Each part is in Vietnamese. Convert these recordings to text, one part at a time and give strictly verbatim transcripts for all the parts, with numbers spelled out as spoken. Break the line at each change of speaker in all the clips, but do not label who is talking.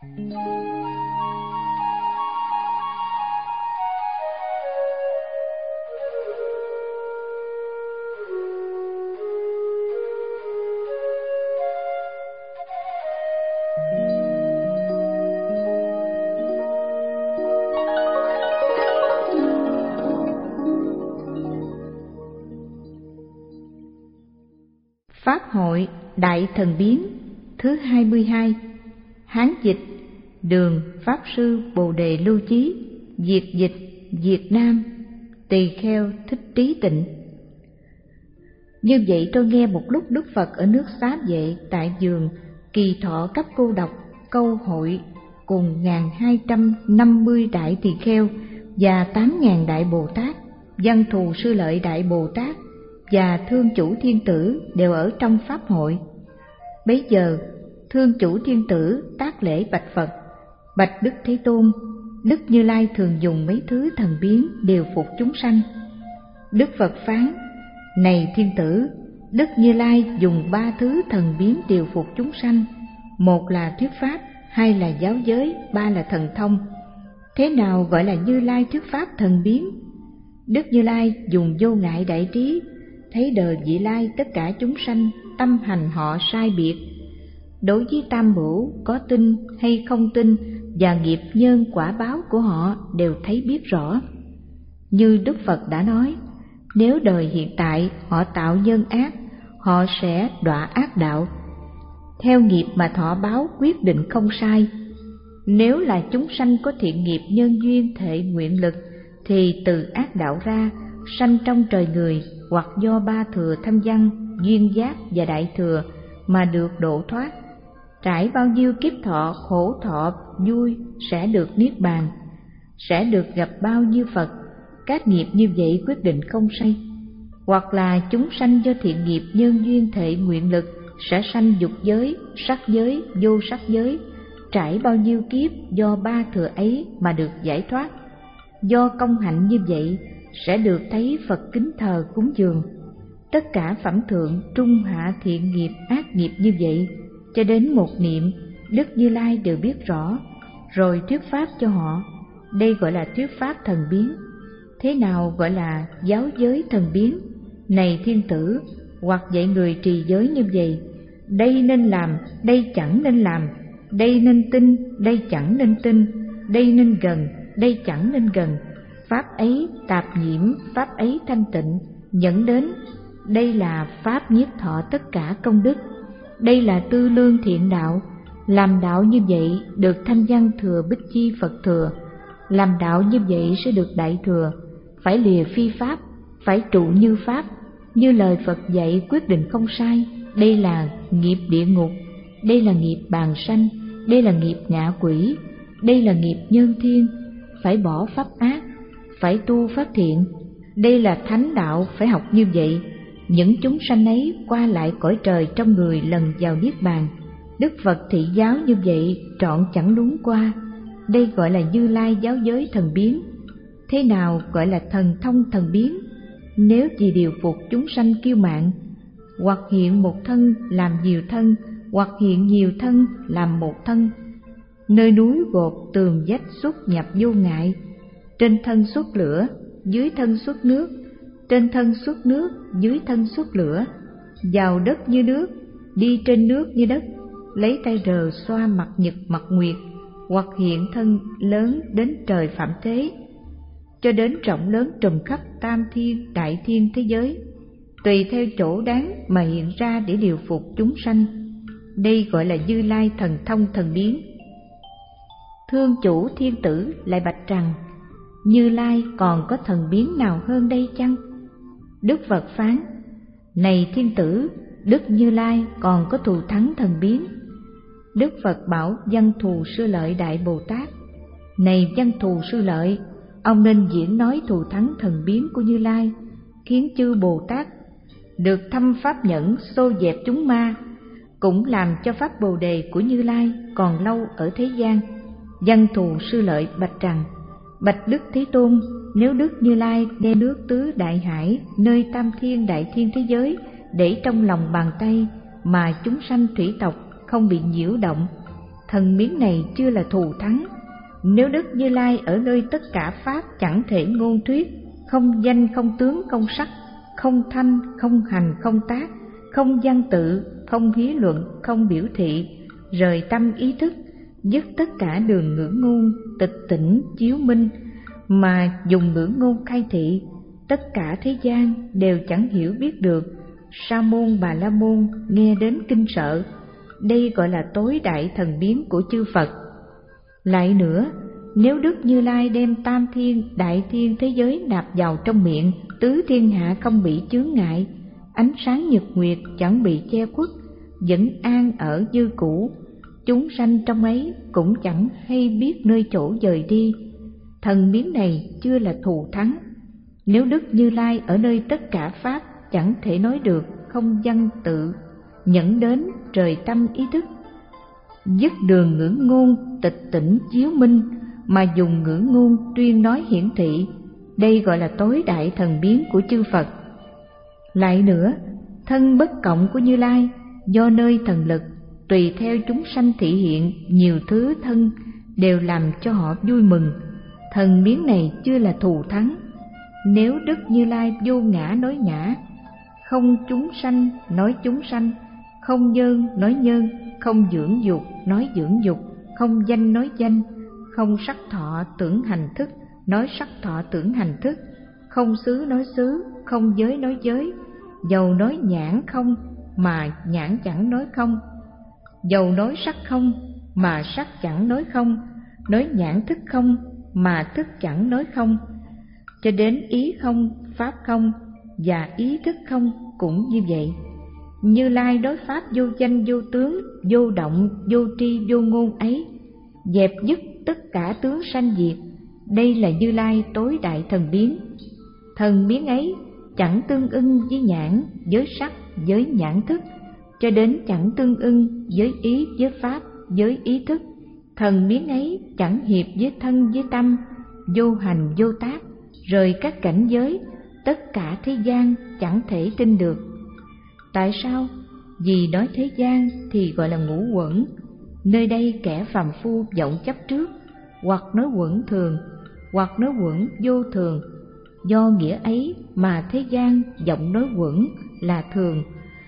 Pháp hội Đại Thần Biến thứ hai mươi hai. Hán dịch Đường Pháp Sư Bồ Đề Lưu Chí, Việt dịch Việt Nam Tỳ Kheo Thích Trí Tịnh. Như vậy tôi nghe một lúc Đức Phật ở nước Xá Vệ tại vườn Kỳ Thọ Cấp Cô Độc câu hội cùng một nghìn hai trăm năm mươi đại tỳ kheo và tám nghìn đại Bồ Tát, Văn Thù Sư Lợi đại Bồ Tát và Thương Chủ Thiên Tử đều ở trong pháp hội. Bấy giờ Thương Chủ Thiên Tử tác lễ bạch Phật: Bạch Đức Thế Tôn, Đức Như Lai thường dùng mấy thứ thần biến điều phục chúng sanh. Đức Phật phán: Này Thiên Tử, Đức Như Lai dùng ba thứ thần biến điều phục chúng sanh: một là thuyết pháp, hai là giáo giới, ba là thần thông. Thế nào gọi là Như Lai thuyết pháp thần biến? Đức Như Lai dùng vô ngại đại trí, thấy đời vị lai tất cả chúng sanh tâm hành họ sai biệt. Đối với tam bửu có tin hay không tin và nghiệp nhân quả báo của họ đều thấy biết rõ. Như Đức Phật đã nói, nếu đời hiện tại họ tạo nhân ác, họ sẽ đọa ác đạo. Theo nghiệp mà thọ báo quyết định không sai. Nếu là chúng sanh có thiện nghiệp nhân duyên thệ nguyện lực, thì từ ác đạo ra, sanh trong trời người, hoặc do ba thừa thanh văn, duyên giác và đại thừa mà được độ thoát. Trải bao nhiêu kiếp thọ khổ thọ vui sẽ được niết bàn, sẽ được gặp bao nhiêu Phật. Các nghiệp như vậy quyết định không sai. Hoặc là chúng sanh do thiện nghiệp nhân duyên thệ nguyện lực sẽ sanh dục giới, sắc giới, vô sắc giới, trải bao nhiêu kiếp do ba thừa ấy mà được giải thoát. Do công hạnh như vậy sẽ được thấy Phật kính thờ cúng dường. Tất cả phẩm thượng trung hạ thiện nghiệp ác nghiệp như vậy, cho đến một niệm Đức Như Lai đều biết rõ, rồi thuyết pháp cho họ. Đây gọi là thuyết pháp thần biến. Thế nào gọi là giáo giới thần biến? Này Thiên Tử, hoặc dạy người trì giới như vậy: đây nên làm, đây chẳng nên làm, đây nên tin, đây chẳng nên tin, đây nên gần, đây chẳng nên gần. Pháp ấy tạp nhiễm, pháp ấy thanh tịnh, dẫn đến. Đây là pháp nhiếp thọ tất cả công đức. Đây là tư lương thiện đạo. Làm đạo như vậy được thanh văn thừa bích chi Phật thừa. Làm đạo như vậy sẽ được đại thừa. Phải lìa phi pháp, phải trụ như pháp. Như lời Phật dạy quyết định không sai. Đây là nghiệp địa ngục, đây là nghiệp bàn sanh, đây là nghiệp ngạ quỷ, đây là nghiệp nhân thiên. Phải bỏ pháp ác, phải tu pháp thiện. Đây là thánh đạo, phải học như vậy. Những chúng sanh ấy qua lại cõi trời trong người lần vào niết bàn. Đức Phật thị giáo như vậy trọn chẳng lún qua. Đây gọi là Như Lai giáo giới thần biến. Thế nào gọi là thần thông thần biến? Nếu vì điều phục chúng sanh kiêu mạn, hoặc hiện một thân làm nhiều thân, hoặc hiện nhiều thân làm một thân. Nơi núi gột tường vách xuất nhập vô ngại. Trên thân xuất lửa, dưới thân xuất nước, trên thân xuất nước, dưới thân xuất lửa. Vào đất như nước, đi trên nước như đất, lấy tay rờ xoa mặt nhật mặt nguyệt, hoặc hiện thân lớn đến trời phạm thế, cho đến rộng lớn trùm khắp tam thiên đại thiên thế giới, tùy theo chỗ đáng mà hiện ra để điều phục chúng sanh. Đây gọi là Như Lai thần thông thần biến. Thương Chủ Thiên Tử lại bạch rằng: Như Lai còn có thần biến nào hơn đây chăng? Đức Phật phán: Này Thiên Tử, Đức Như Lai còn có thù thắng thần biến. Đức Phật bảo Văn Thù Sư Lợi đại Bồ Tát: Này Văn Thù Sư Lợi, ông nên diễn nói thù thắng thần biến của Như Lai, khiến chư Bồ Tát được thâm pháp nhẫn xô dẹp chúng ma, cũng làm cho pháp Bồ Đề của Như Lai còn lâu ở thế gian. Văn Thù Sư Lợi bạch rằng: Bạch Đức Thế Tôn, nếu Đức Như Lai đem nước tứ đại hải nơi tam thiên đại thiên thế giới để trong lòng bàn tay, mà chúng sanh thủy tộc không bị nhiễu động, thần biến này chưa là thù thắng. Nếu Đức Như Lai ở nơi tất cả pháp chẳng thể ngôn thuyết, không danh không tướng không sắc, không thanh không hành không tác, không văn tự, không hí luận, không biểu thị, rời tâm ý thức, dứt tất cả đường ngữ ngôn, tịch tỉnh chiếu minh, mà dùng ngữ ngôn khai thị, tất cả thế gian đều chẳng hiểu biết được. Sa môn Bà La Môn nghe đến kinh sợ, đây gọi là tối đại thần biến của chư Phật. Lại nữa, nếu Đức Như Lai đem tam thiên, đại thiên thế giới nạp vào trong miệng, tứ thiên hạ không bị chướng ngại, ánh sáng nhật nguyệt chẳng bị che khuất, vẫn an ở như cũ, chúng sanh trong ấy cũng chẳng hay biết nơi chỗ dời đi. Thần biến này chưa là thù thắng. Nếu Đức Như Lai ở nơi tất cả pháp chẳng thể nói được, không văn tự, nhẫn đến trời tâm ý thức, dứt đường ngữ ngôn, tịch tỉnh chiếu minh, mà dùng ngữ ngôn tuyên nói hiển thị, đây gọi là tối đại thần biến của chư Phật. Lại nữa, thân bất cộng của Như Lai do nơi thần lực tùy theo chúng sanh thị hiện nhiều thứ thân, đều làm cho họ vui mừng. Thần biến này chưa là thù thắng. Nếu Đức Như Lai vô ngã nói ngã, không chúng sanh nói chúng sanh, không nhân nói nhân, không dưỡng dục nói dưỡng dục, không danh nói danh, không sắc thọ tưởng hành thức nói sắc thọ tưởng hành thức, không xứ nói xứ, không giới nói giới, dầu nói nhãn không mà nhãn chẳng nói không, dầu nói sắc không mà sắc chẳng nói không, nói nhãn thức không mà thức chẳng nói không, cho đến ý không, pháp không và ý thức không cũng như vậy. Như Lai đối pháp vô danh vô tướng, vô động, vô tri, vô ngôn ấy, dẹp dứt tất cả tướng sanh diệt, đây là Như Lai tối đại thần biến. Thần biến ấy chẳng tương ưng với nhãn, với sắc, với nhãn thức, cho đến chẳng tương ưng với ý, với pháp, với ý thức. Thần biến ấy chẳng hiệp với thân, với tâm, vô hành, vô tác, rời các cảnh giới, tất cả thế gian chẳng thể tin được. Tại sao? Vì nói thế gian thì gọi là ngũ uẩn, nơi đây kẻ phàm phu vọng chấp trước, hoặc nói uẩn thường, hoặc nói uẩn vô thường. Do nghĩa ấy mà thế gian vọng nói uẩn là thường,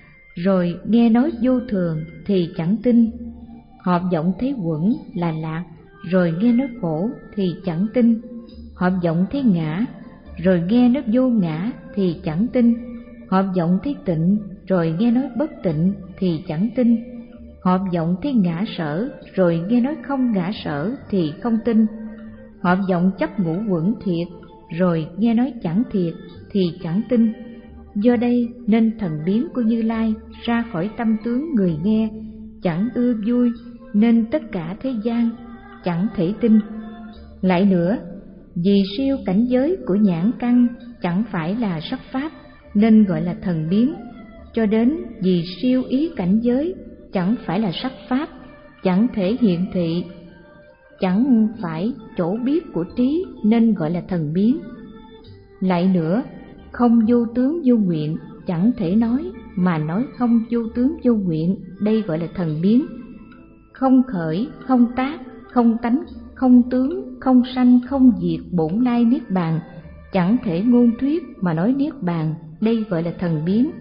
rồi nghe nói vô thường thì chẳng tin. Họ vọng thấy uẩn là lạc, rồi nghe nói khổ thì chẳng tin. Họ vọng thấy ngã, rồi nghe nói vô ngã thì chẳng tin. Họ vọng thấy tịnh, rồi nghe nói bất tịnh thì chẳng tin. Họ vọng thấy ngã sở, rồi nghe nói không ngã sở thì không tin. Họ vọng chấp ngũ uẩn thiệt, rồi nghe nói chẳng thiệt thì chẳng tin. Do đây nên thần biến của Như Lai ra khỏi tâm tướng người nghe chẳng ưa vui, nên tất cả thế gian chẳng thể tin. Lại nữa, vì siêu cảnh giới của nhãn căn chẳng phải là sắc pháp, nên gọi là thần biến. Cho đến vì siêu ý cảnh giới chẳng phải là sắc pháp, chẳng thể hiện thị, chẳng phải chỗ biết của trí, nên gọi là thần biến. Lại nữa, không vô tướng vô nguyện chẳng thể nói, mà nói không vô tướng vô nguyện, đây gọi là thần biến. Không khởi, không tác, không tánh, không tướng, không sanh, không diệt bổn lai niết bàn, chẳng thể ngôn thuyết mà nói niết bàn, đây gọi là thần biến.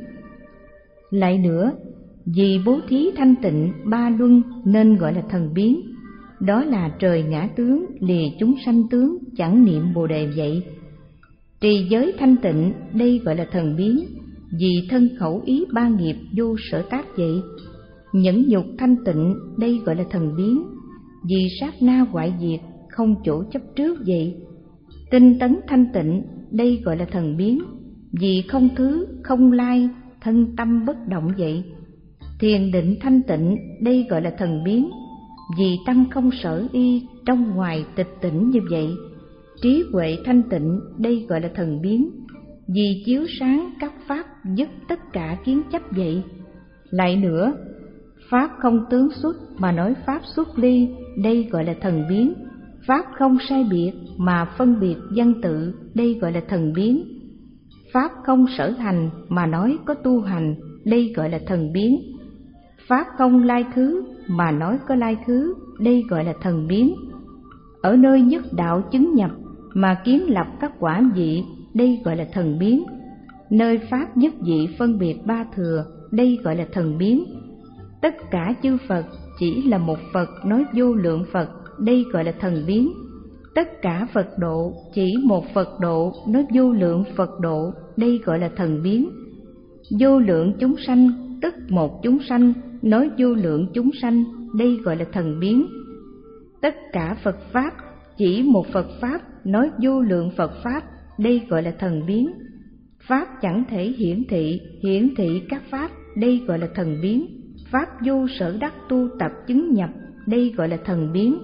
Lại nữa, vì bố thí thanh tịnh ba luân nên gọi là thần biến. Đó là trời ngã tướng lìa chúng sanh tướng, chẳng niệm bồ đề vậy. Trì giới thanh tịnh, đây gọi là thần biến, vì thân khẩu ý ba nghiệp vô sở tác vậy. Nhẫn nhục thanh tịnh, đây gọi là thần biến, vì sát na hoại diệt, không chỗ chấp trước vậy. Tinh tấn thanh tịnh, đây gọi là thần biến, vì không thứ, không lai, thân tâm bất động vậy. Thiền định thanh tịnh, đây gọi là thần biến, vì tâm không sở y, trong ngoài tịch tỉnh như vậy. Trí huệ thanh tịnh, đây gọi là thần biến, vì chiếu sáng các pháp dứt tất cả kiến chấp vậy. Lại nữa, pháp không tướng xuất mà nói pháp xuất ly, đây gọi là thần biến. Pháp không sai biệt mà phân biệt văn tự, đây gọi là thần biến. Pháp không sở hành mà nói có tu hành, đây gọi là thần biến. Pháp không lai thứ mà nói có lai thứ, đây gọi là thần biến. Ở nơi nhất đạo chứng nhập mà kiến lập các quả vị, đây gọi là thần biến. Nơi pháp nhất vị phân biệt ba thừa, đây gọi là thần biến. Tất cả chư Phật chỉ là một Phật nói vô lượng Phật, đây gọi là thần biến. Tất cả Phật độ chỉ một Phật độ nói vô lượng Phật độ, đây gọi là thần biến. Vô lượng chúng sanh tức một chúng sanh nói vô lượng chúng sanh, đây gọi là thần biến. Tất cả Phật pháp chỉ một Phật pháp nói vô lượng Phật pháp, đây gọi là thần biến. Pháp chẳng thể hiển thị, hiển thị các pháp, đây gọi là thần biến. Pháp vô sở đắc tu tập chứng nhập, đây gọi là thần biến.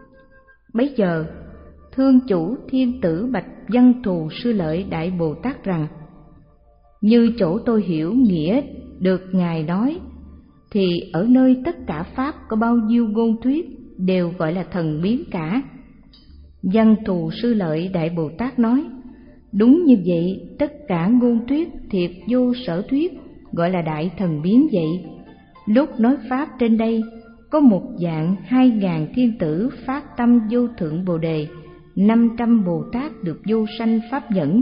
Bấy giờ Thương Chủ Thiên Tử bạch Văn Thù Sư Lợi Đại Bồ Tát rằng: như chỗ tôi hiểu nghĩa được Ngài nói, thì ở nơi tất cả pháp có bao nhiêu ngôn thuyết đều gọi là thần biến cả. Văn Thù Sư Lợi Đại Bồ Tát nói: đúng như vậy, tất cả ngôn thuyết thiệt vô sở thuyết gọi là đại thần biến vậy. Lúc nói pháp trên đây, có một dạng hai ngàn thiên tử phát tâm vô thượng bồ đề, năm trăm Bồ Tát được vô sanh pháp nhẫn.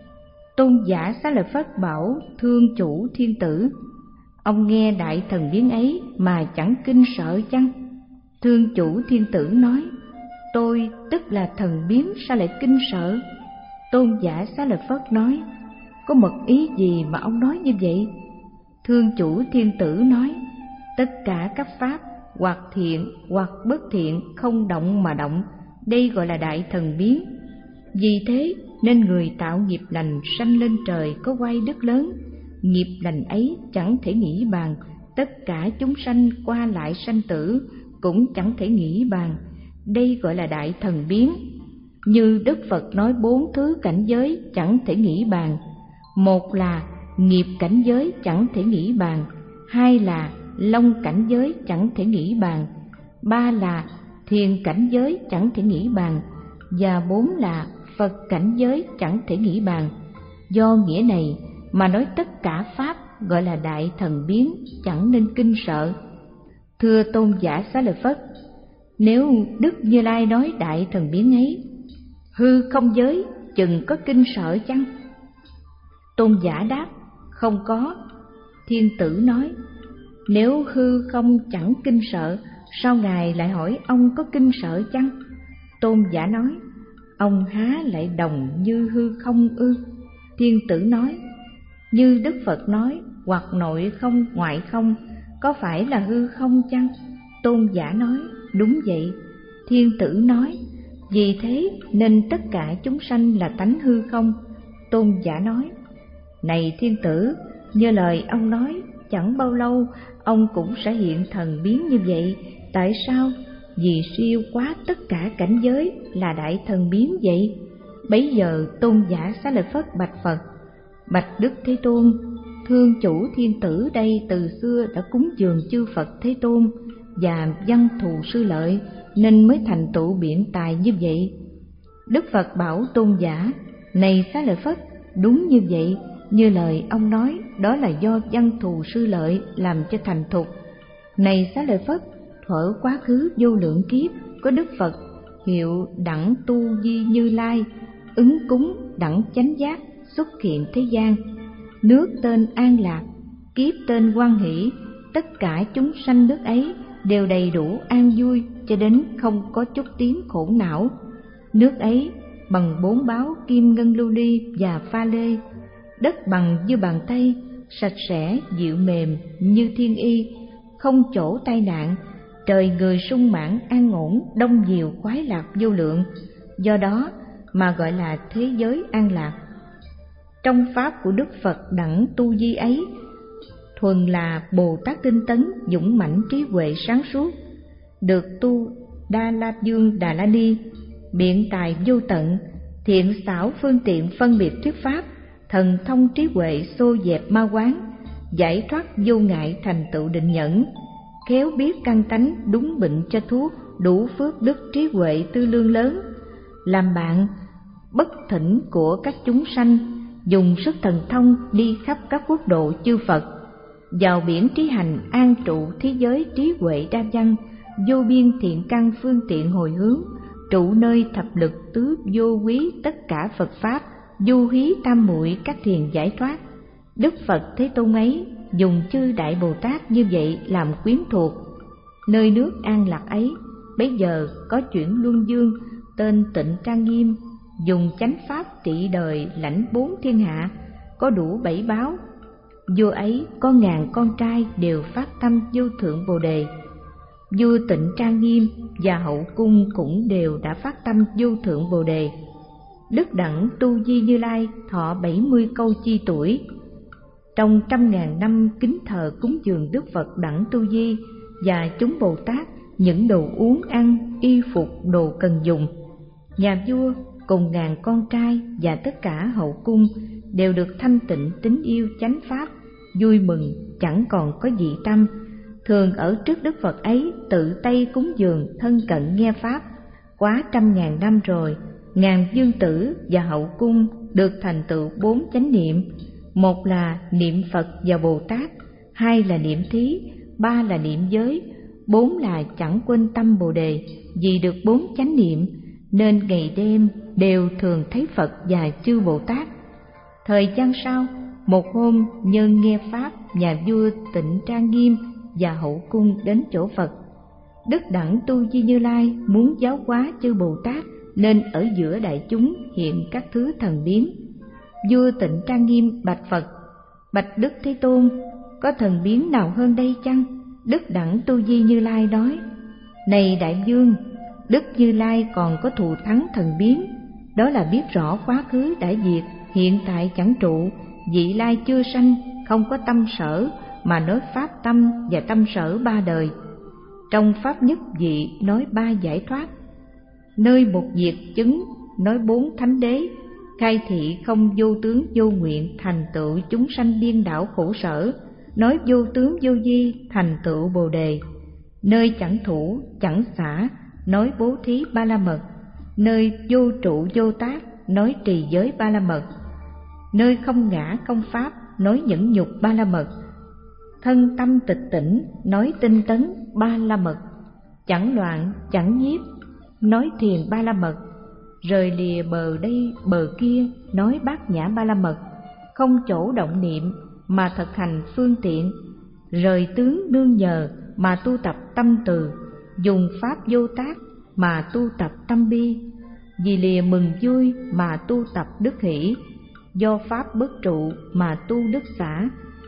Tôn giả Xá Lợi Phất bảo Thương Chủ Thiên Tử: ông nghe đại thần biến ấy mà chẳng kinh sợ chăng? Thương Chủ Thiên Tử nói: tôi tức là thần biến, sao lại kinh sợ? Tôn giả Xá Lợi Phất nói: có mật ý gì mà ông nói như vậy? Thương Chủ Thiên Tử nói: tất cả các pháp hoặc thiện hoặc bất thiện không động mà động, đây gọi là đại thần biến. Vì thế nên người tạo nghiệp lành sanh lên trời có oai đức lớn, nghiệp lành ấy chẳng thể nghĩ bàn. Tất cả chúng sanh qua lại sanh tử cũng chẳng thể nghĩ bàn, đây gọi là đại thần biến. Như Đức Phật nói bốn thứ cảnh giới chẳng thể nghĩ bàn. Một là nghiệp cảnh giới chẳng thể nghĩ bàn, hai là long cảnh giới chẳng thể nghĩ bàn, ba là thiền cảnh giới chẳng thể nghĩ bàn, và bốn là Phật cảnh giới chẳng thể nghĩ bàn. Do nghĩa này mà nói tất cả pháp gọi là đại thần biến, chẳng nên kinh sợ. Thưa Tôn giả Xá Lợi Phất, nếu Đức Như Lai nói đại thần biến ấy, hư không giới chừng có kinh sợ chăng? Tôn giả đáp: không có. Thiên Tử nói: nếu hư không chẳng kinh sợ, sao Ngài lại hỏi ông có kinh sợ chăng? Tôn giả nói: ông há lại đồng như hư không ư? Thiên Tử nói: như Đức Phật nói, hoặc nội không ngoại không, có phải là hư không chăng? Tôn giả nói: đúng vậy. Thiên Tử nói: vì thế nên tất cả chúng sanh là tánh hư không. Tôn giả nói: này Thiên Tử, như lời ông nói, chẳng bao lâu ông cũng sẽ hiện thần biến như vậy. Tại sao? Vì siêu quá tất cả cảnh giới là đại thần biến vậy. Bấy giờ Tôn giả Xá Lợi Phất bạch Phật: bạch Đức Thế Tôn, Thương Chủ Thiên Tử đây từ xưa đã cúng dường chư Phật Thế Tôn và Văn Thù Sư Lợi, nên mới thành tựu biện tài như vậy. Đức Phật bảo Tôn giả: này Xá Lợi Phất, đúng như vậy, như lời ông nói, đó là do Văn Thù Sư Lợi làm cho thành thục. Này Xá Lợi Phất, thuở quá khứ vô lượng kiếp, có Đức Phật hiệu đẳng tu di Như Lai, ứng cúng đẳng chánh giác xuất hiện thế gian. Nước tên An Lạc, kiếp tên Hoan Hỷ, tất cả chúng sanh nước ấy đều đầy đủ an vui, cho đến không có chút tiếng khổ não. Nước ấy bằng bốn báo kim ngân lưu ly và pha lê, đất bằng như bàn tay, sạch sẽ dịu mềm như thiên y, không chỗ tai nạn, trời người sung mãn an ổn, đông nhiều khoái lạc vô lượng, do đó mà gọi là thế giới an lạc. Trong pháp của Đức Phật đẳng tu di ấy, thuần là Bồ Tát tinh tấn, dũng mãnh trí huệ sáng suốt, được tu Đa La Dương Đà La Ni, biện tài vô tận, thiện xảo phương tiện phân biệt thuyết pháp, thần thông trí huệ xô dẹp ma quán, giải thoát vô ngại thành tựu định nhẫn, khéo biết căn tánh đúng bệnh cho thuốc, đủ phước đức trí huệ tư lương lớn, làm bạn bất thỉnh của các chúng sanh, dùng sức thần thông đi khắp các quốc độ chư Phật, vào biển trí hành an trụ thế giới trí huệ đa văn, vô biên thiện căn phương tiện hồi hướng, trụ nơi thập lực tứ vô quý tất cả Phật pháp, du hí tam muội các thiền giải thoát. Đức Phật Thế Tôn ấy dùng chư Đại Bồ Tát như vậy làm quyến thuộc. Nơi nước an lạc ấy, bấy giờ có chuyển luân dương tên Tịnh Trang Nghiêm, dùng chánh pháp trị đời lãnh bốn thiên hạ, có đủ bảy báo. Vua ấy có ngàn con trai đều phát tâm vô thượng Bồ Đề. Vua Tịnh Trang Nghiêm và hậu cung cũng đều đã phát tâm vô thượng Bồ Đề. Đức Đẳng Tu Di Như Lai thọ bảy mươi câu chi tuổi. Trong trăm ngàn năm kính thờ cúng dường Đức Phật Đẳng Tu Di và chúng Bồ Tát những đồ uống ăn, y phục, đồ cần dùng, nhà vua cùng ngàn con trai và tất cả hậu cung đều được thanh tịnh tín yêu chánh pháp, vui mừng chẳng còn có dị tâm, thường ở trước Đức Phật ấy tự tay cúng dường thân cận nghe pháp. Quá trăm ngàn năm rồi, ngàn dương tử và hậu cung được thành tựu bốn chánh niệm: một là niệm Phật và Bồ Tát, hai là niệm thí, ba là niệm giới, bốn là chẳng quên tâm Bồ Đề. Vì được bốn chánh niệm nên ngày đêm đều thường thấy Phật và chư Bồ Tát. Thời gian sau, một hôm nhân nghe pháp, nhà vua Tịnh Trang Nghiêm và hậu cung đến chỗ Phật. Đức Đẳng Tu Di Như Lai muốn giáo hóa chư Bồ Tát nên ở giữa đại chúng hiện các thứ thần biến. Vua Tịnh Trang Nghiêm bạch Phật: Bạch Đức Thế Tôn, có thần biến nào hơn đây chăng? Đức Đẳng Tu Di Như Lai nói: Này đại vương, Đức Như Lai còn có thù thắng thần biến, đó là biết rõ quá khứ đã diệt, hiện tại chẳng trụ, vị lai chưa sanh, không có tâm sở, mà nói pháp tâm và tâm sở ba đời. Trong pháp nhất vị nói ba giải thoát, nơi một diệt chứng nói bốn thánh đế, khai thị không vô tướng vô nguyện thành tựu chúng sanh điên đảo khổ sở, nói vô tướng vô di thành tựu Bồ Đề. Nơi chẳng thủ chẳng xả nói bố thí ba la mật, nơi vô trụ vô tác nói trì giới ba la mật, nơi không ngã không pháp nói nhẫn nhục ba la mật, thân tâm tịch tỉnh nói tinh tấn ba la mật, chẳng loạn chẳng nhiếp nói thiền ba la mật, rời lìa bờ đây bờ kia nói bát nhã ba la mật, không chỗ động niệm mà thực hành phương tiện, rời tướng nương nhờ mà tu tập tâm từ, dùng pháp vô tác mà tu tập tâm bi, vì lìa mừng vui mà tu tập đức hỷ, do pháp bất trụ mà tu đức xả,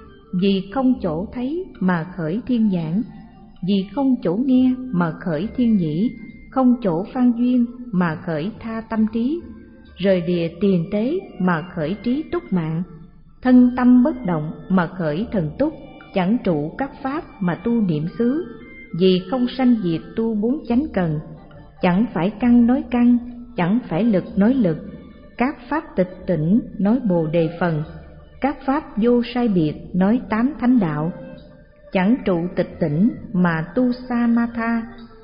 vì không chỗ thấy mà khởi thiên nhãn, vì không chỗ nghe mà khởi thiên nhĩ, không chỗ phan duyên mà khởi tha tâm trí, rời lìa tiền tế mà khởi trí túc mạng, thân tâm bất động mà khởi thần túc, chẳng trụ các pháp mà tu niệm xứ, vì không sanh diệt tu bốn chánh cần, chẳng phải căn nói căn, chẳng phải lực nói lực, các pháp tịch tỉnh nói Bồ Đề phần, các pháp vô sai biệt nói tám thánh đạo, chẳng trụ tịch tỉnh mà tu Samatha,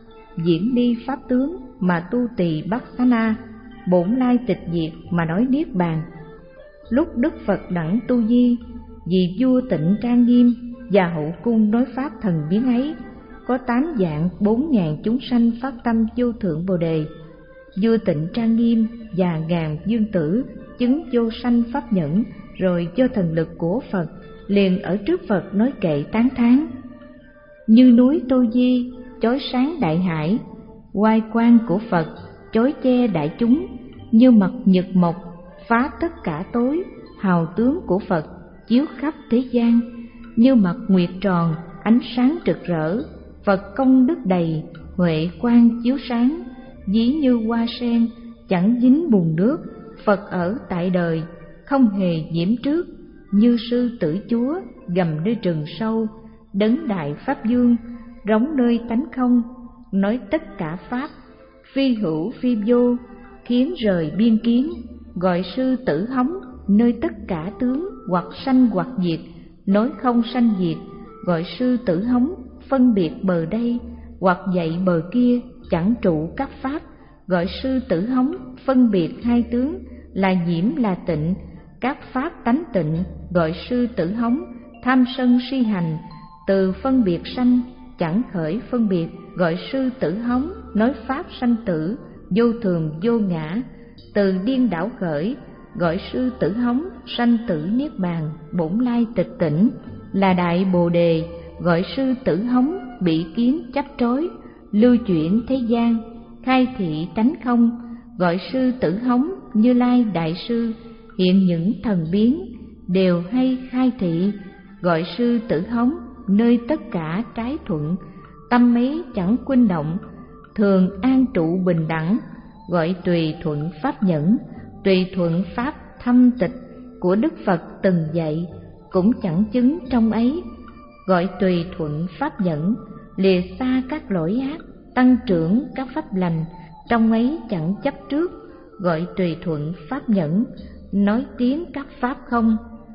diễn đi pháp tướng mà tu tỳ Bát Xá Na, bổn lai tịch diệt mà nói niết bàn. Lúc Đức Phật Đẳng Tu Di vì vua Tịnh Trang Nghiêm và hậu cung nói pháp thần biến ấy, có tám vạn bốn ngàn chúng sanh phát tâm vô thượng Bồ Đề. Vua Tịnh Trang Nghiêm và ngàn dương tử chứng vô sanh pháp nhẫn, rồi do thần lực của Phật liền ở trước Phật nói kệ tán thán: Như núi Tô Di chói sáng đại hải, oai quang của Phật chói che đại chúng, như mặt nhật mộc phá tất cả tối, hào tướng của Phật chiếu khắp thế gian, như mặt nguyệt tròn ánh sáng rực rỡ, Phật công đức đầy huệ quang chiếu sáng, ví như hoa sen chẳng dính bùn nước, Phật ở tại đời không hề nhiễm trước, như sư tử chúa gầm nơi rừng sâu, đấng đại pháp dương rống nơi tánh không, nói tất cả pháp phi hữu phi vô, khiến rời biên kiến, gọi sư tử hóng nơi tất cả tướng hoặc sanh hoặc diệt, nói không sanh diệt, gọi sư tử hóng phân biệt bờ đây hoặc dạy bờ kia, chẳng trụ các pháp, gọi sư tử hóng phân biệt hai tướng là nhiễm là tịnh, các pháp tánh tịnh, gọi sư tử hóng tham sân si hành, từ phân biệt sanh chẳng khởi phân biệt, gọi sư tử hóng, nói pháp sanh tử, vô thường vô ngã, từ điên đảo khởi, gọi sư tử hóng, sanh tử niết bàn, bổn lai tịch tỉnh, là đại bồ đề, gọi sư tử hóng, bị kiến chấp trói, lưu chuyển thế gian, khai thị tánh không, gọi sư tử hóng, Như Lai đại sư, hiện những thần biến, đều hay khai thị, gọi sư tử hóng, nơi tất cả trái thuận, tâm ấy chẳng khuynh động, thường an trụ bình đẳng, gọi tùy thuận pháp nhẫn, tùy thuận pháp thâm tịch của Đức Phật từng dạy, cũng chẳng chứng trong ấy, gọi tùy thuận pháp nhẫn, lìa xa các lỗi ác, tăng trưởng các pháp lành, trong ấy chẳng chấp trước, gọi tùy thuận pháp nhẫn, nói tiếng các pháp không,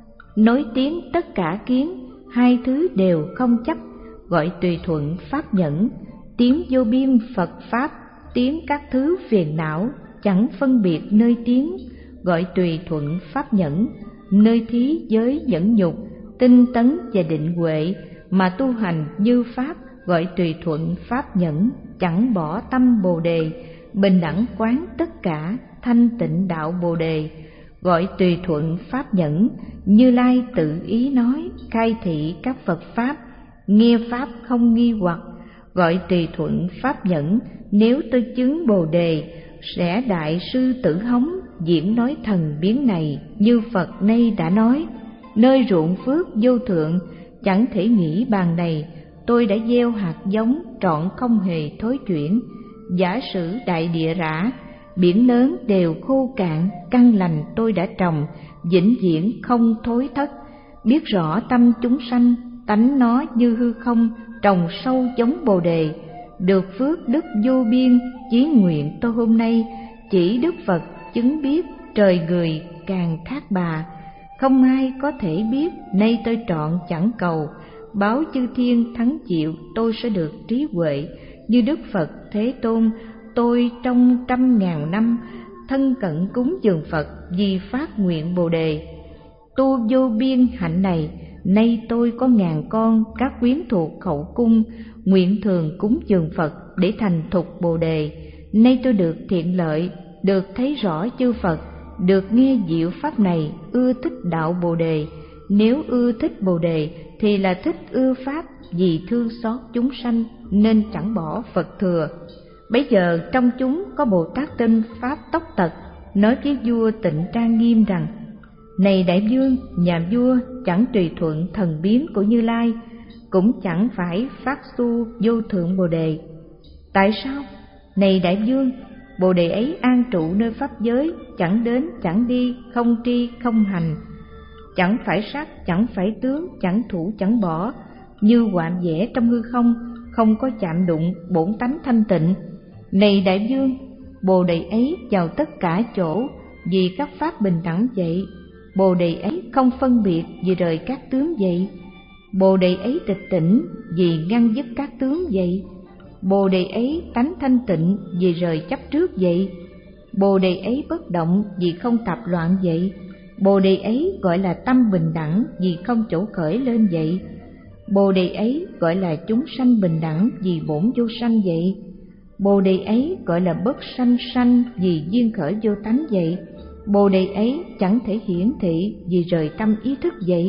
nói tiếng tất cả kiến, hai thứ đều không chấp, gọi tùy thuận pháp nhẫn, tiếng vô biên Phật pháp, tiếng các thứ phiền não, chẳng phân biệt nơi tiếng, gọi tùy thuận pháp nhẫn, nơi thí giới nhẫn nhục, tinh tấn và định huệ mà tu hành như pháp, gọi tùy thuận pháp nhẫn, chẳng bỏ tâm bồ đề, bình đẳng quán tất cả, thanh tịnh đạo bồ đề, gọi tùy thuận pháp nhẫn. Như Lai tự ý nói, khai thị các Phật pháp, nghe pháp không nghi hoặc, gọi tùy thuận pháp nhẫn. Nếu tôi chứng bồ đề, sẽ đại sư tử hóng diễn nói thần biến này, như Phật nay đã nói, nơi ruộng phước vô thượng, chẳng thể nghĩ bàn này, tôi đã gieo hạt giống trọn không hề thối chuyển. Giả sử đại địa rã, biển lớn đều khô cạn, căn lành tôi đã trồng, vĩnh viễn không thối thất. Biết rõ tâm chúng sanh, tánh nó như hư không, trồng sâu giống bồ đề, được phước đức vô biên. Chí nguyện tôi hôm nay chỉ Đức Phật chứng biết, trời người càng khác bà, không ai có thể biết. Nay tôi trọn chẳng cầu, báo chư thiên thắng chịu, tôi sẽ được trí huệ như Đức Phật Thế Tôn. Tôi trong trăm ngàn năm thân cận cúng dường Phật, vì phát nguyện bồ đề tu vô biên hạnh này. Nay tôi có ngàn con các quyến thuộc hậu cung, nguyện thường cúng dường Phật để thành thục bồ đề. Nay tôi được thiện lợi, được thấy rõ chư Phật, được nghe diệu pháp này, ưa thích đạo bồ đề. Nếu ưa thích bồ đề thì là thích ưa pháp, vì thương xót chúng sanh nên chẳng bỏ Phật thừa. Bấy giờ trong chúng có Bồ Tát tên Pháp Tốc Tật, nói với vua Tịnh Trang Nghiêm rằng: Này đại vương, nhà vua chẳng tùy thuận thần biến của Như Lai, cũng chẳng phải phát xu vô thượng bồ đề. Tại sao? Này đại vương, bồ đề ấy an trụ nơi pháp giới, chẳng đến chẳng đi, không tri không hành, chẳng phải sắc, chẳng phải tướng, chẳng thủ chẳng bỏ, như hoạm vẽ trong hư không, không có chạm đụng bổn tánh thanh tịnh. Này đại vương, bồ đề ấy vào tất cả chỗ, vì các pháp bình đẳng vậy. Bồ đề ấy không phân biệt, vì rời các tướng vậy. Bồ đề ấy tịch tỉnh, vì ngăn dứt các tướng vậy. Bồ đề ấy tánh thanh tịnh, vì rời chấp trước vậy. Bồ đề ấy bất động, vì không tạp loạn vậy. Bồ đề ấy gọi là tâm bình đẳng, vì không chỗ khởi lên vậy. Bồ đề ấy gọi là chúng sanh bình đẳng, vì bổn vô sanh vậy. Bồ đề ấy gọi là bất sanh sanh, vì duyên khởi vô tánh vậy. Bồ đề ấy chẳng thể hiển thị, vì rời tâm ý thức vậy.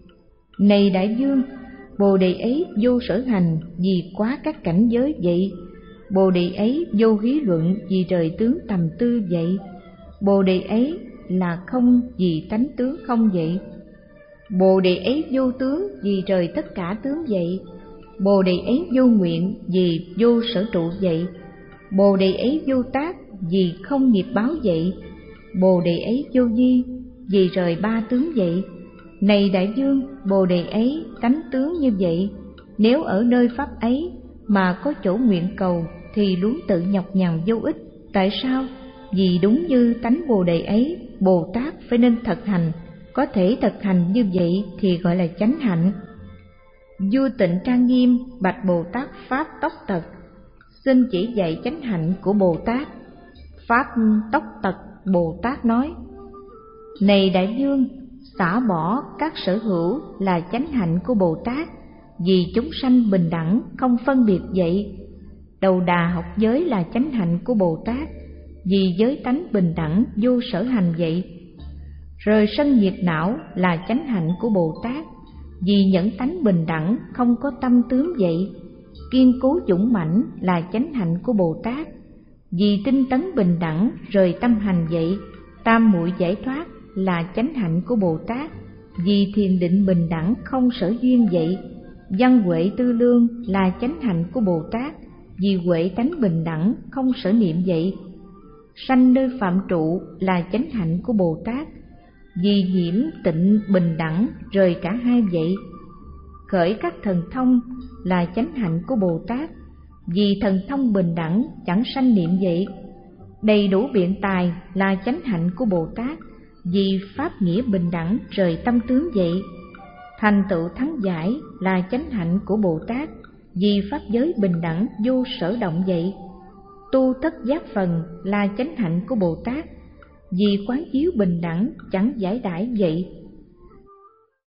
Này đại vương, bồ đề ấy vô sở hành, vì quá các cảnh giới vậy. Bồ đề ấy vô hí luận, vì rời tướng tầm tư vậy. Bồ đề ấy là không, vì tánh tướng không vậy. Bồ đề ấy vô tướng, vì rời tất cả tướng vậy. Bồ đề ấy vô nguyện, vì vô sở trụ vậy. Bồ đề ấy vô tác, vì không nghiệp báo vậy. Bồ đề ấy vô di, vì rời ba tướng vậy. Này đại vương, bồ đề ấy tánh tướng như vậy. Nếu ở nơi pháp ấy mà có chỗ nguyện cầu, thì luôn tự nhọc nhằn vô ích. Tại sao? Vì đúng như tánh bồ đề ấy, Bồ Tát phải nên thực hành. Có thể thực hành như vậy thì gọi là chánh hạnh. Vua Tịnh Trang Nghiêm bạch Bồ Tát Pháp Tốc Tật: Xin chỉ dạy chánh hạnh của Bồ Tát. Pháp Tốc Tật Bồ Tát nói: Này đại vương, xả bỏ các sở hữu là chánh hạnh của Bồ Tát. vì chúng sanh bình đẳng không phân biệt vậy. Đầu đà học giới là chánh hạnh của Bồ Tát, vì giới tánh bình đẳng vô sở hành vậy. Rời sân nhiệt não là chánh hạnh của Bồ Tát, vì nhẫn tánh bình đẳng không có tâm tướng vậy. Kiên cố dũng mãnh là chánh hạnh của Bồ Tát, vì tinh tấn bình đẳng rời tâm hành vậy. Tam muội giải thoát là chánh hạnh của Bồ Tát, vì thiền định bình đẳng không sở duyên vậy. Văn huệ tư lương là chánh hạnh của Bồ Tát, vì huệ tánh bình đẳng không sở niệm vậy. Sanh nơi phạm trụ là chánh hạnh của Bồ Tát, vì nhiễm tịnh bình đẳng rời cả hai vậy. Khởi các thần thông là chánh hạnh của Bồ Tát, vì thần thông bình đẳng chẳng sanh niệm vậy. Đầy đủ biện tài là chánh hạnh của Bồ Tát, vì pháp nghĩa bình đẳng rời tâm tướng vậy. Thành tựu thắng giải là chánh hạnh của Bồ Tát, vì pháp giới bình đẳng vô sở động vậy. Tu tất giác phần là chánh hạnh của Bồ Tát, vì quán chiếu bình đẳng chẳng giải đãi vậy.